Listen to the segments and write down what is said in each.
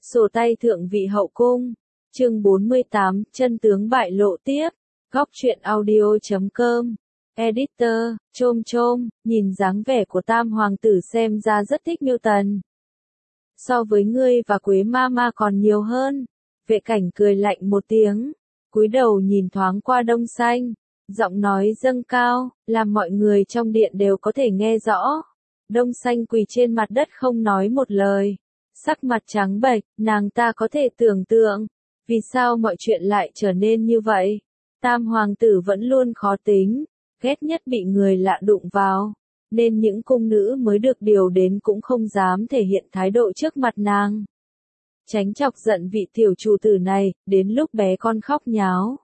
Sổ tay thượng vị hậu cung. Chương 48, chân tướng bại lộ tiếp. Góc truyện audio.com. Editor, chôm, nhìn dáng vẻ của tam hoàng tử xem ra rất thích Miêu Tần. So với ngươi và Quế Mama còn nhiều hơn. Vệ Cảnh cười lạnh một tiếng, cúi đầu nhìn thoáng qua Đông Xanh, giọng nói dâng cao, làm mọi người trong điện đều có thể nghe rõ. Đông Xanh quỳ trên mặt đất không nói một lời, sắc mặt trắng bệch, nàng ta có thể tưởng tượng, vì sao mọi chuyện lại trở nên như vậy. Tam hoàng tử vẫn luôn khó tính, ghét nhất bị người lạ đụng vào, nên những cung nữ mới được điều đến cũng không dám thể hiện thái độ trước mặt nàng. Tránh chọc giận vị tiểu chủ tử này, đến lúc bé con khóc nháo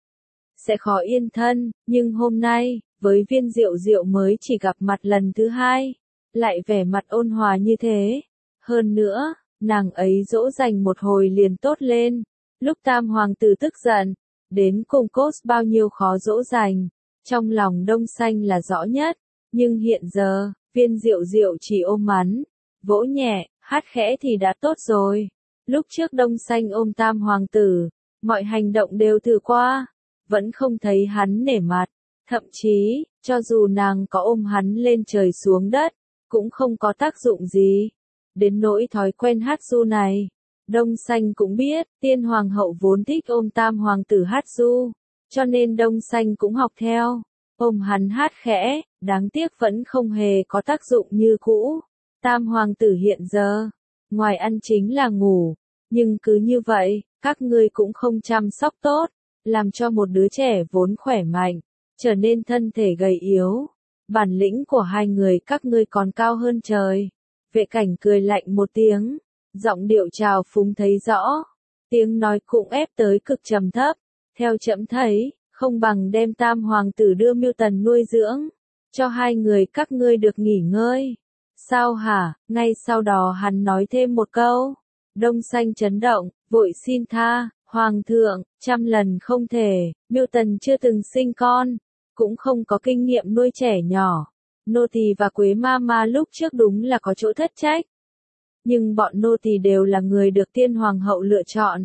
sẽ khó yên thân, nhưng hôm nay, với Viên Diệu Diệu mới chỉ gặp mặt lần thứ hai, lại vẻ mặt ôn hòa như thế. Hơn nữa, nàng ấy dỗ dành một hồi liền tốt lên. Lúc tam hoàng tử tức giận, đến cùng cốt bao nhiêu khó dỗ dành, trong lòng Đông Xanh là rõ nhất. Nhưng hiện giờ, Viên Diệu Diệu chỉ ôm mắn, vỗ nhẹ, hát khẽ thì đã tốt rồi. Lúc trước Đông Xanh ôm tam hoàng tử, mọi hành động đều thử qua, vẫn không thấy hắn nể mặt. Thậm chí, cho dù nàng có ôm hắn lên trời xuống đất, cũng không có tác dụng gì. Đến nỗi thói quen hát ru này, Đông Xanh cũng biết, tiên hoàng hậu vốn thích ôm tam hoàng tử hát ru, cho nên Đông Xanh cũng học theo, ôm hắn hát khẽ, đáng tiếc vẫn không hề có tác dụng như cũ. Tam hoàng tử hiện giờ, ngoài ăn chính là ngủ, nhưng cứ như vậy, các ngươi cũng không chăm sóc tốt, làm cho một đứa trẻ vốn khỏe mạnh, trở nên thân thể gầy yếu. Bản lĩnh của hai người các ngươi còn cao hơn trời. Vệ Cảnh cười lạnh một tiếng, giọng điệu trào phúng thấy rõ, tiếng nói cũng ép tới cực trầm thấp. Theo trẫm thấy, không bằng đem tam hoàng tử đưa Miêu Tần nuôi dưỡng, cho hai người các ngươi được nghỉ ngơi. Sao hả? Ngay sau đó hắn nói thêm một câu. Đông Xanh chấn động, vội xin tha, hoàng thượng, trăm lần không thể, Miêu Tần chưa từng sinh con, cũng không có kinh nghiệm nuôi trẻ nhỏ. Nô tỳ và Quế Mama lúc trước đúng là có chỗ thất trách, nhưng bọn nô tỳ đều là người được tiên hoàng hậu lựa chọn.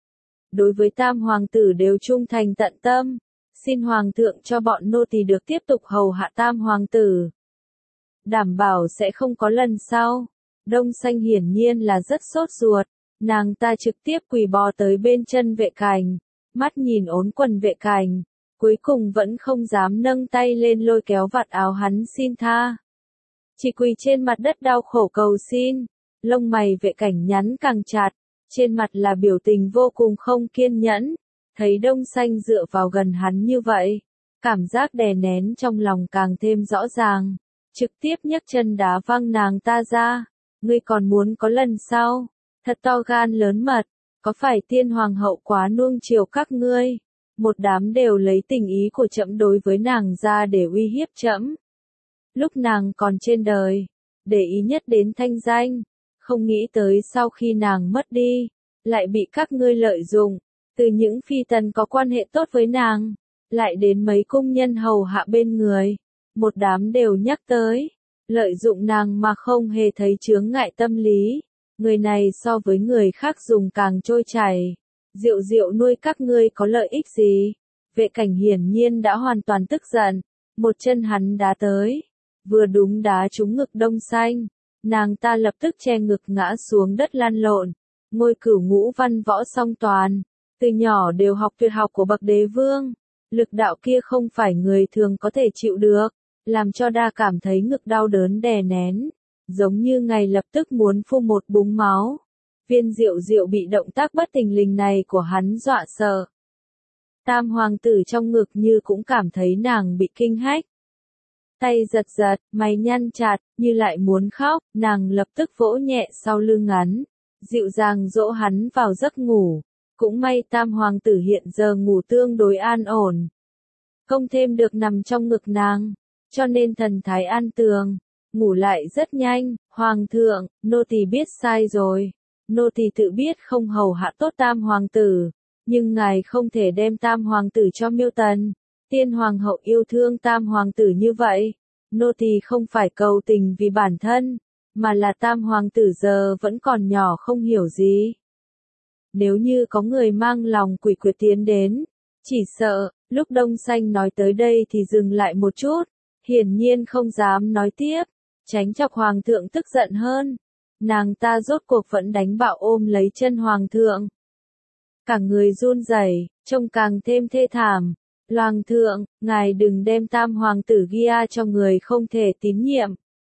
Đối với tam hoàng tử đều trung thành tận tâm, xin hoàng thượng cho bọn nô tỳ được tiếp tục hầu hạ tam hoàng tử. Đảm bảo sẽ không có lần sau. Đông Xanh hiển nhiên là rất sốt ruột, nàng ta trực tiếp quỳ bò tới bên chân Vệ Cảnh, mắt nhìn ốn quần Vệ Cảnh, cuối cùng vẫn không dám nâng tay lên lôi kéo vạt áo hắn xin tha. Chỉ quỳ trên mặt đất đau khổ cầu xin, lông mày Vệ Cảnh nhắn càng chặt, trên mặt là biểu tình vô cùng không kiên nhẫn. Thấy Đông Xanh dựa vào gần hắn như vậy, cảm giác đè nén trong lòng càng thêm rõ ràng, trực tiếp nhấc chân đá văng nàng ta ra. Ngươi còn muốn có lần sau? Thật to gan lớn mật, có phải tiên hoàng hậu quá nuông chiều các ngươi? Một đám đều lấy tình ý của trẫm đối với nàng ra để uy hiếp trẫm. Lúc nàng còn trên đời, để ý nhất đến thanh danh, không nghĩ tới sau khi nàng mất đi, lại bị các ngươi lợi dụng, từ những phi tần có quan hệ tốt với nàng, lại đến mấy cung nhân hầu hạ bên người, một đám đều nhắc tới, lợi dụng nàng mà không hề thấy chướng ngại tâm lý. Người này so với người khác dùng càng trôi chảy. Diệu Diệu nuôi các ngươi có lợi ích gì? Vệ Cảnh hiển nhiên đã hoàn toàn tức giận, một chân hắn đá tới, vừa đúng đá trúng ngực Đông Xanh, nàng ta lập tức che ngực ngã xuống đất lăn lộn. Ngôi Cửu Ngũ văn võ song toàn, từ nhỏ đều học tuyệt học của bậc đế vương, lực đạo kia không phải người thường có thể chịu được, làm cho đa cảm thấy ngực đau đớn đè nén, giống như ngày lập tức muốn phun một búng máu. Viên Diệu Diệu bị động tác bất thình lình này của hắn dọa sợ. Tam hoàng tử trong ngực như cũng cảm thấy nàng bị kinh hách. Tay giật giật, mày nhăn chặt, như lại muốn khóc, nàng lập tức vỗ nhẹ sau lưng ngắn, dịu dàng dỗ hắn vào giấc ngủ. Cũng may tam hoàng tử hiện giờ ngủ tương đối an ổn, không thêm được nằm trong ngực nàng, cho nên thần thái an tường, ngủ lại rất nhanh. Hoàng thượng, nô tỳ biết sai rồi, nô tỳ tự biết không hầu hạ tốt tam hoàng tử, nhưng ngài không thể đem tam hoàng tử cho Miêu Tần. Tiên hoàng hậu yêu thương tam hoàng tử như vậy, nô tỳ không phải cầu tình vì bản thân, mà là tam hoàng tử giờ vẫn còn nhỏ không hiểu gì. Nếu như có người mang lòng quỷ quyệt tiến đến, chỉ sợ, lúc Đông Xanh nói tới đây thì dừng lại một chút, hiển nhiên không dám nói tiếp, tránh chọc hoàng thượng tức giận hơn. Nàng ta rốt cuộc vẫn đánh bạo ôm lấy chân hoàng thượng. Cả người run rẩy, trông càng thêm thê thảm. Hoàng thượng, ngài đừng đem tam hoàng tử ghi cho người không thể tín nhiệm.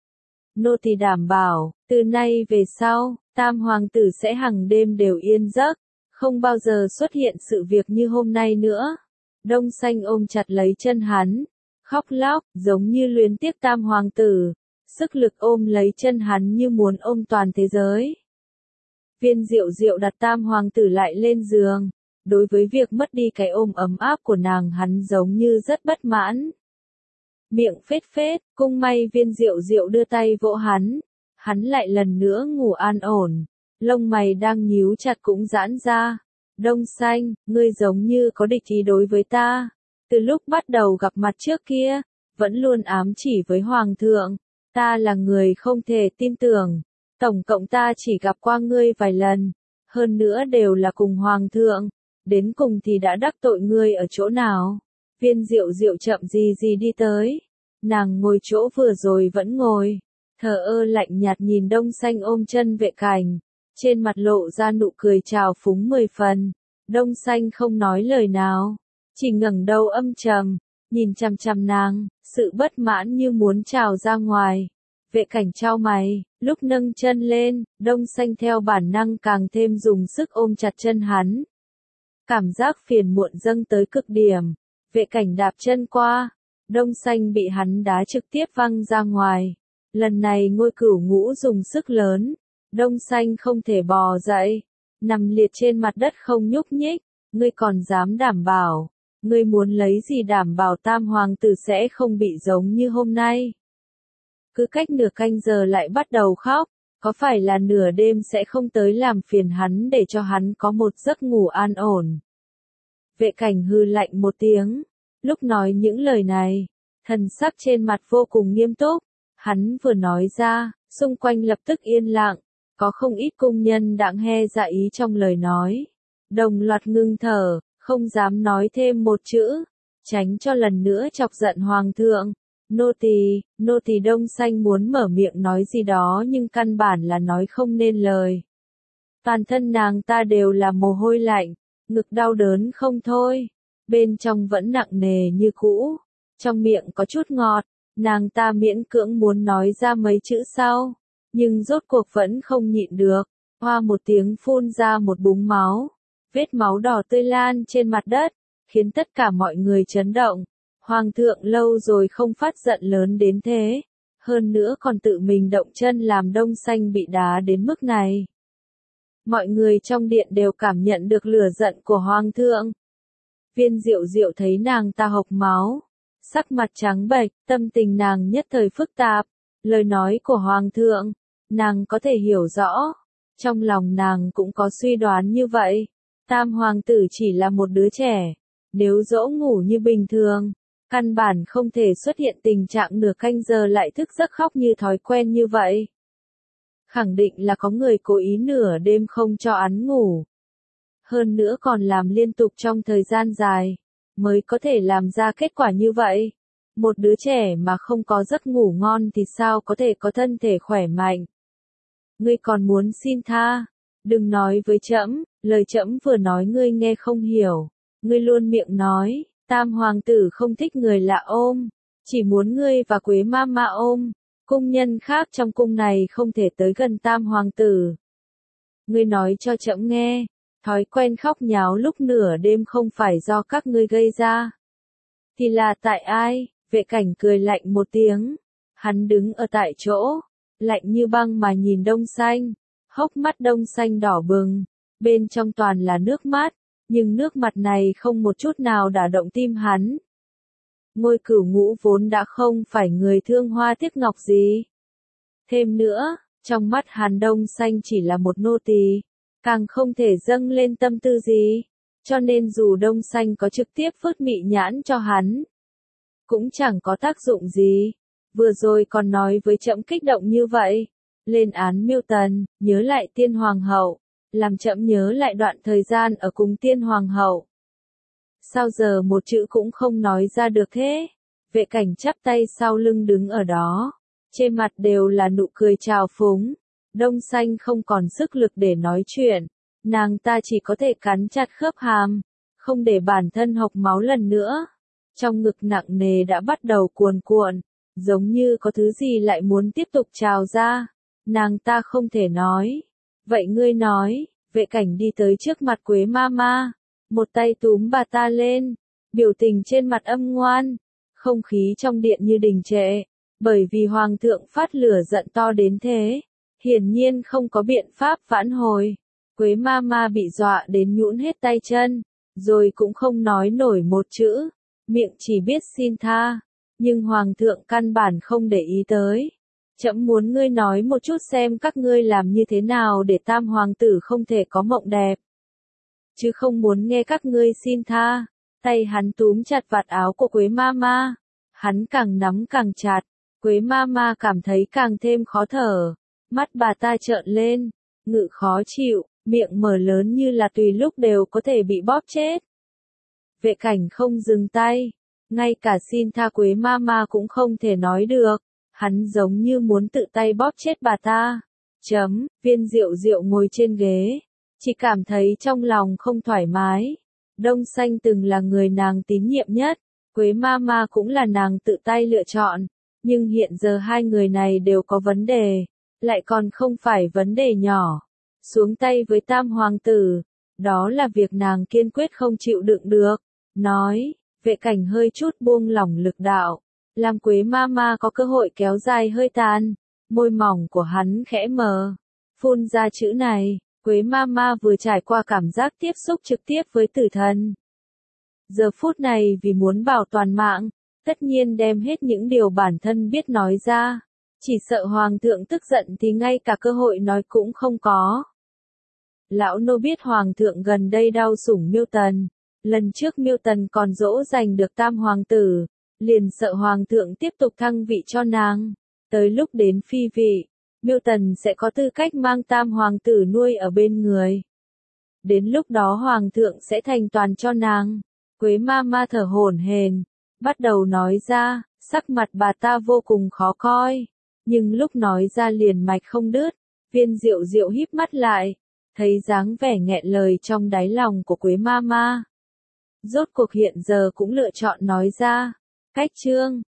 Nô tỳ đảm bảo, từ nay về sau, tam hoàng tử sẽ hằng đêm đều yên giấc, không bao giờ xuất hiện sự việc như hôm nay nữa. Đông Xanh ôm chặt lấy chân hắn, khóc lóc, giống như luyến tiếc tam hoàng tử, sức lực ôm lấy chân hắn như muốn ôm toàn thế giới. Viên Diệu Diệu đặt tam hoàng tử lại lên giường, đối với việc mất đi cái ôm ấm áp của nàng hắn giống như rất bất mãn. Miệng phết phết, cung may Viên Diệu Diệu đưa tay vỗ hắn lại lần nữa ngủ an ổn, lông mày đang nhíu chặt cũng giãn ra. Đông Xanh, ngươi giống như có địch ý đối với ta, từ lúc bắt đầu gặp mặt trước kia, vẫn luôn ám chỉ với hoàng thượng, ta là người không thể tin tưởng, tổng cộng ta chỉ gặp qua ngươi vài lần, hơn nữa đều là cùng hoàng thượng, đến cùng thì đã đắc tội ngươi ở chỗ nào? Viên Diệu Diệu chậm gì gì đi tới, nàng ngồi chỗ vừa rồi vẫn ngồi, thờ ơ lạnh nhạt nhìn Đông Xanh ôm chân Vệ Cảnh, trên mặt lộ ra nụ cười trào phúng 10 phần. Đông Xanh không nói lời nào, chỉ ngẩng đầu âm trầm, nhìn chằm chằm nàng, sự bất mãn như muốn trào ra ngoài. Vệ Cảnh chau mày, lúc nâng chân lên, Đông Xanh theo bản năng càng thêm dùng sức ôm chặt chân hắn. Cảm giác phiền muộn dâng tới cực điểm, Vệ Cảnh đạp chân qua, Đông Xanh bị hắn đá trực tiếp văng ra ngoài. Lần này Ngôi Cửu Ngũ dùng sức lớn, Đông Xanh không thể bò dậy, nằm liệt trên mặt đất không nhúc nhích. Ngươi còn dám đảm bảo, ngươi muốn lấy gì đảm bảo tam hoàng tử sẽ không bị giống như hôm nay? Cứ cách nửa canh giờ lại bắt đầu khóc, có phải là nửa đêm sẽ không tới làm phiền hắn để cho hắn có một giấc ngủ an ổn? Vệ Cảnh hừ lạnh một tiếng, lúc nói những lời này, thần sắc trên mặt vô cùng nghiêm túc, hắn vừa nói ra, xung quanh lập tức yên lặng, có không ít cung nhân đãng he dạ ý trong lời nói, đồng loạt ngưng thở, không dám nói thêm một chữ, tránh cho lần nữa chọc giận hoàng thượng. Nô tỳ Đông Xanh muốn mở miệng nói gì đó nhưng căn bản là nói không nên lời. Toàn thân nàng ta đều là mồ hôi lạnh, ngực đau đớn không thôi, bên trong vẫn nặng nề như cũ, trong miệng có chút ngọt, nàng ta miễn cưỡng muốn nói ra mấy chữ sau, nhưng rốt cuộc vẫn không nhịn được, hoa một tiếng phun ra một búng máu, vết máu đỏ tươi lan trên mặt đất, khiến tất cả mọi người chấn động. Hoàng thượng lâu rồi không phát giận lớn đến thế, hơn nữa còn tự mình động chân làm Đông Xanh bị đá đến mức này. Mọi người trong điện đều cảm nhận được lửa giận của hoàng thượng. Viên Diệu Diệu thấy nàng ta hộc máu, sắc mặt trắng bệch, tâm tình nàng nhất thời phức tạp, lời nói của hoàng thượng, nàng có thể hiểu rõ, trong lòng nàng cũng có suy đoán như vậy, tam hoàng tử chỉ là một đứa trẻ, nếu dỗ ngủ như bình thường, căn bản không thể xuất hiện tình trạng nửa canh giờ lại thức giấc khóc như thói quen như vậy. Khẳng định là có người cố ý nửa đêm không cho hắn ngủ. Hơn nữa còn làm liên tục trong thời gian dài, mới có thể làm ra kết quả như vậy. Một đứa trẻ mà không có giấc ngủ ngon thì sao có thể có thân thể khỏe mạnh. Ngươi còn muốn xin tha, đừng nói với trẫm, lời trẫm vừa nói ngươi nghe không hiểu, ngươi luôn miệng nói. Tam hoàng tử không thích người lạ ôm, chỉ muốn ngươi và Quế Mama ôm, cung nhân khác trong cung này không thể tới gần tam hoàng tử. Ngươi nói cho trẫm nghe, thói quen khóc nháo lúc nửa đêm không phải do các ngươi gây ra. Thì là tại ai? Vệ Cảnh cười lạnh một tiếng, hắn đứng ở tại chỗ, lạnh như băng mà nhìn Đông Xanh, hốc mắt Đông Xanh đỏ bừng, bên trong toàn là nước mắt. Nhưng nước mặt này không một chút nào đả động tim hắn. Ngôi Cửu Ngũ vốn đã không phải người thương hoa tiếc ngọc gì. Thêm nữa, trong mắt hắn Đông Xanh chỉ là một nô tỳ, càng không thể dâng lên tâm tư gì. Cho nên dù Đông Xanh có trực tiếp phớt mị nhãn cho hắn, cũng chẳng có tác dụng gì. Vừa rồi còn nói với trẫm kích động như vậy, Lên án Miêu Tần, nhớ lại Tiên Hoàng hậu, làm trẫm nhớ lại đoạn thời gian ở cùng Tiên Hoàng hậu. Sao giờ một chữ cũng không nói ra được thế? Vệ Cảnh chắp tay sau lưng đứng ở đó, trên mặt đều là nụ cười trào phúng. Đông Xanh không còn sức lực để nói chuyện, nàng ta chỉ có thể cắn chặt khớp hàm, không để bản thân hộc máu lần nữa. Trong ngực nặng nề đã bắt đầu cuồn cuộn, giống như có thứ gì lại muốn tiếp tục trào ra. Nàng ta không thể nói. Vậy ngươi nói, Vệ Cảnh đi tới trước mặt Quế Mama, một tay túm bà ta lên, biểu tình trên mặt âm ngoan, không khí trong điện như đình trệ, bởi vì Hoàng thượng phát lửa giận to đến thế, hiển nhiên không có biện pháp vãn hồi. Quế Mama bị dọa đến nhũn hết tay chân, rồi cũng không nói nổi một chữ, miệng chỉ biết xin tha, nhưng Hoàng thượng căn bản không để ý tới. Trẫm muốn ngươi nói một chút xem các ngươi làm như thế nào để Tam hoàng tử không thể có mộng đẹp. Chứ không muốn nghe các ngươi xin tha. Tay hắn túm chặt vạt áo của Quế Mama. Hắn càng nắm càng chặt. Quế Mama cảm thấy càng thêm khó thở. Mắt bà ta trợn lên. Ngự khó chịu, miệng mở lớn như là tùy lúc đều có thể bị bóp chết. Vệ Cảnh không dừng tay. Ngay cả xin tha Quế Mama cũng không thể nói được. Hắn giống như muốn tự tay bóp chết bà ta. Viên Diệu Diệu ngồi trên ghế, chỉ cảm thấy trong lòng không thoải mái. Đông Xanh từng là người nàng tín nhiệm nhất, Quế Mama cũng là nàng tự tay lựa chọn, nhưng hiện giờ hai người này đều có vấn đề, lại còn không phải vấn đề nhỏ. Xuống tay với Tam hoàng tử, đó là việc nàng kiên quyết không chịu đựng được. Nói, Vệ Cảnh hơi chút buông lỏng lực đạo, làm Quế Mama có cơ hội kéo dài hơi tàn. Môi mỏng của hắn khẽ mờ, phun ra chữ này. Quế Mama vừa trải qua cảm giác tiếp xúc trực tiếp với tử thần. Giờ phút này vì muốn bảo toàn mạng, tất nhiên đem hết những điều bản thân biết nói ra. Chỉ sợ Hoàng thượng tức giận thì ngay cả cơ hội nói cũng không có. Lão nô biết Hoàng thượng gần đây đau sủng Miêu Tần. Lần trước Miêu Tần còn dỗ dành được Tam hoàng tử, liền sợ Hoàng thượng tiếp tục thăng vị cho nàng. Tới lúc đến phi vị, Miêu Tần sẽ có tư cách mang Tam hoàng tử nuôi ở bên người. Đến lúc đó Hoàng thượng sẽ thành toàn cho nàng. Quế Mama thở hổn hển, bắt đầu nói ra, sắc mặt bà ta vô cùng khó coi. Nhưng lúc nói ra liền mạch không đứt. Viên Diệu Diệu híp mắt lại, thấy dáng vẻ nghẹn lời trong đáy lòng của Quế Mama. Rốt cuộc hiện giờ cũng lựa chọn nói ra. Cách chương